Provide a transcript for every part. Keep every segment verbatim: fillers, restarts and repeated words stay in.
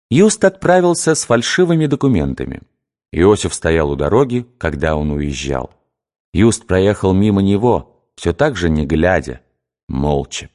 Юст отправился с фальшивыми документами. Иосиф стоял у дороги, когда он уезжал. Юст проехал мимо него, все так же не глядя, молча.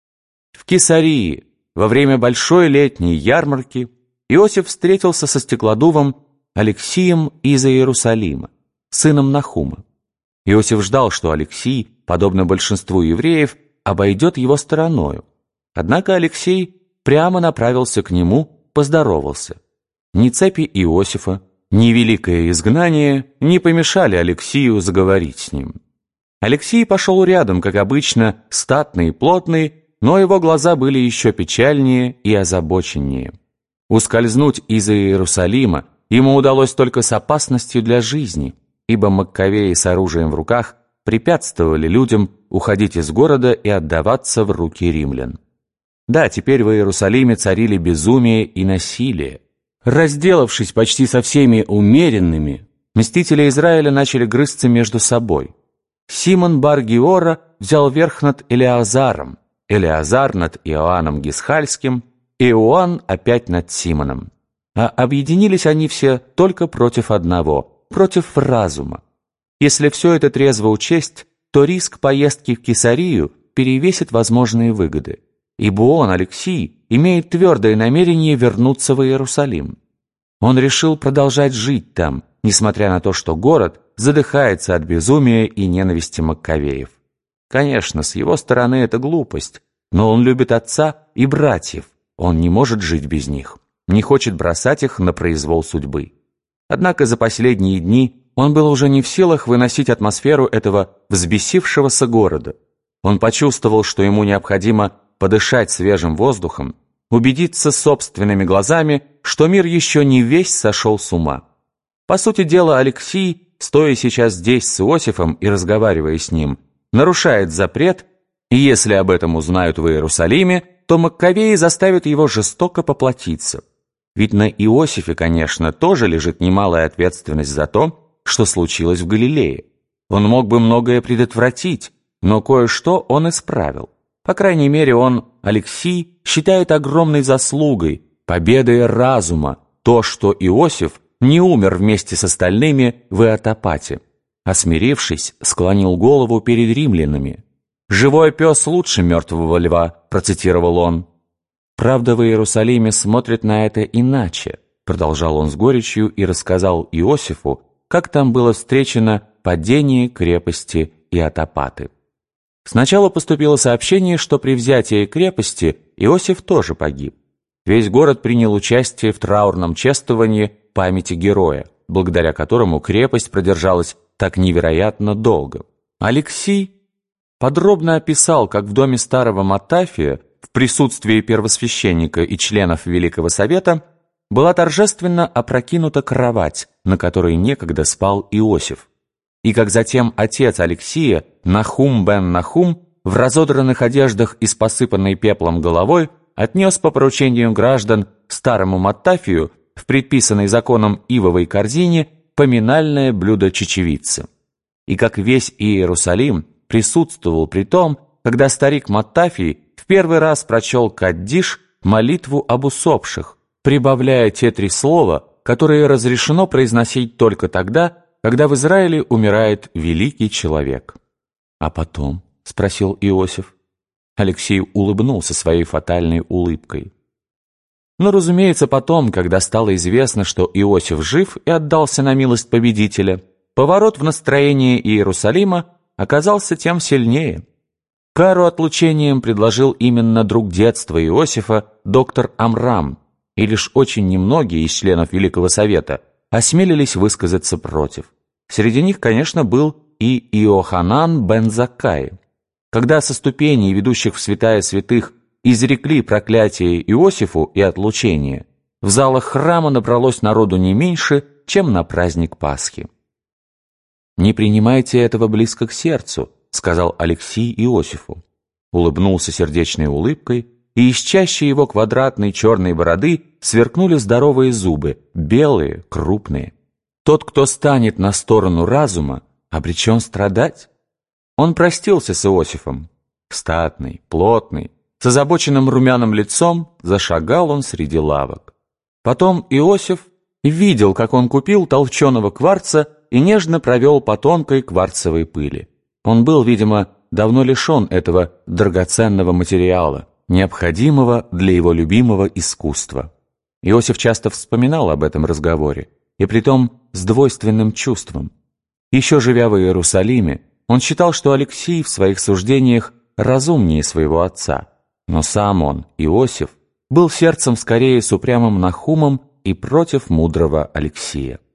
В Кесарии во время большой летней ярмарки Иосиф встретился со стеклодувом Алексием из Иерусалима, сыном Нахума. Иосиф ждал, что Алексий, подобно большинству евреев, обойдет его стороною. Однако Алексей прямо направился к нему, поздоровался. Ни цепи Иосифа, ни великое изгнание не помешали Алексию заговорить с ним. Алексей пошел рядом, как обычно, статный и плотный, но его глаза были еще печальнее и озабоченнее. Ускользнуть из Иерусалима ему удалось только с опасностью для жизни, ибо Маккавеи с оружием в руках препятствовали людям уходить из города и отдаваться в руки римлян. Да, теперь в Иерусалиме царили безумие и насилие. Разделавшись почти со всеми умеренными, мстители Израиля начали грызться между собой. Симон бар-Гиора взял верх над Элеазаром, Элеазар над Иоанном Гисхальским, и Иоанн опять над Симоном. А объединились они все только против одного, против разума. Если все это трезво учесть, то риск поездки в Кесарию перевесит возможные выгоды, ибо он, Алексий, имеет твердое намерение вернуться в Иерусалим. Он решил продолжать жить там, несмотря на то, что город задыхается от безумия и ненависти Маккавеев. Конечно, с его стороны это глупость, но он любит отца и братьев, он не может жить без них, не хочет бросать их на произвол судьбы. Однако за последние дни он был уже не в силах выносить атмосферу этого взбесившегося города. Он почувствовал, что ему необходимо подышать свежим воздухом, убедиться собственными глазами, что мир еще не весь сошел с ума. По сути дела, Алексий, стоя сейчас здесь с Иосифом и разговаривая с ним, нарушает запрет, и если об этом узнают в Иерусалиме, то Маккавеи заставят его жестоко поплатиться. Ведь на Иосифе, конечно, тоже лежит немалая ответственность за то, что случилось в Галилее. Он мог бы многое предотвратить, но кое-что он исправил. По крайней мере, он, Алексий, считает огромной заслугой, победой разума, то, что Иосиф не умер вместе с остальными в Иотопате, а, смирившись, склонил голову перед римлянами. «Живой пес лучше мертвого льва», процитировал он. «Правда, в Иерусалиме смотрят на это иначе», продолжал он с горечью и рассказал Иосифу, как там было встречено падение крепости Иотопаты. Сначала поступило сообщение, что при взятии крепости Иосиф тоже погиб. Весь город принял участие в траурном чествовании памяти героя, благодаря которому крепость продержалась так невероятно долго. Алексий подробно описал, как в доме старого Маттафия в присутствии первосвященника и членов Великого Совета была торжественно опрокинута кровать, на которой некогда спал Иосиф. И как затем отец Алексия, Нахум бен Нахум, в разодранных одеждах и с посыпанной пеплом головой отнес по поручению граждан старому Маттафию в предписанной законом ивовой корзине поминальное блюдо чечевицы. И как весь Иерусалим присутствовал при том, когда старик Маттафий в первый раз прочел Каддиш, молитву об усопших, прибавляя те три слова, которые разрешено произносить только тогда, когда в Израиле умирает великий человек. «А потом?» — спросил Иосиф. Алексей улыбнулся своей фатальной улыбкой. Но, разумеется, потом, когда стало известно, что Иосиф жив и отдался на милость победителя, поворот в настроении Иерусалима оказался тем сильнее. Кару отлучением предложил именно друг детства Иосифа, доктор Амрам, и лишь очень немногие из членов Великого Совета осмелились высказаться против. Среди них, конечно, был и Иоханан бен Заккай. Когда со ступеней, ведущих в святая святых, изрекли проклятие Иосифу и отлучение, в залах храма набралось народу не меньше, чем на праздник Пасхи. «Не принимайте этого близко к сердцу», — сказал Алексий Иосифу. Улыбнулся сердечной улыбкой, и из чащи его квадратной черной бороды сверкнули здоровые зубы, белые, крупные. Тот, кто станет на сторону разума, обречен страдать. Он простился с Иосифом. Статный, плотный, с озабоченным румяным лицом зашагал он среди лавок. Потом Иосиф видел, как он купил толченого кварца и нежно провел по тонкой кварцевой пыли. Он был, видимо, давно лишен этого драгоценного материала, необходимого для его любимого искусства. Иосиф часто вспоминал об этом разговоре, и притом с двойственным чувством. Еще живя в Иерусалиме, он считал, что Алексий в своих суждениях разумнее своего отца, но сам он, Иосиф, был сердцем скорее с упрямым Нахумом и против мудрого Алексия.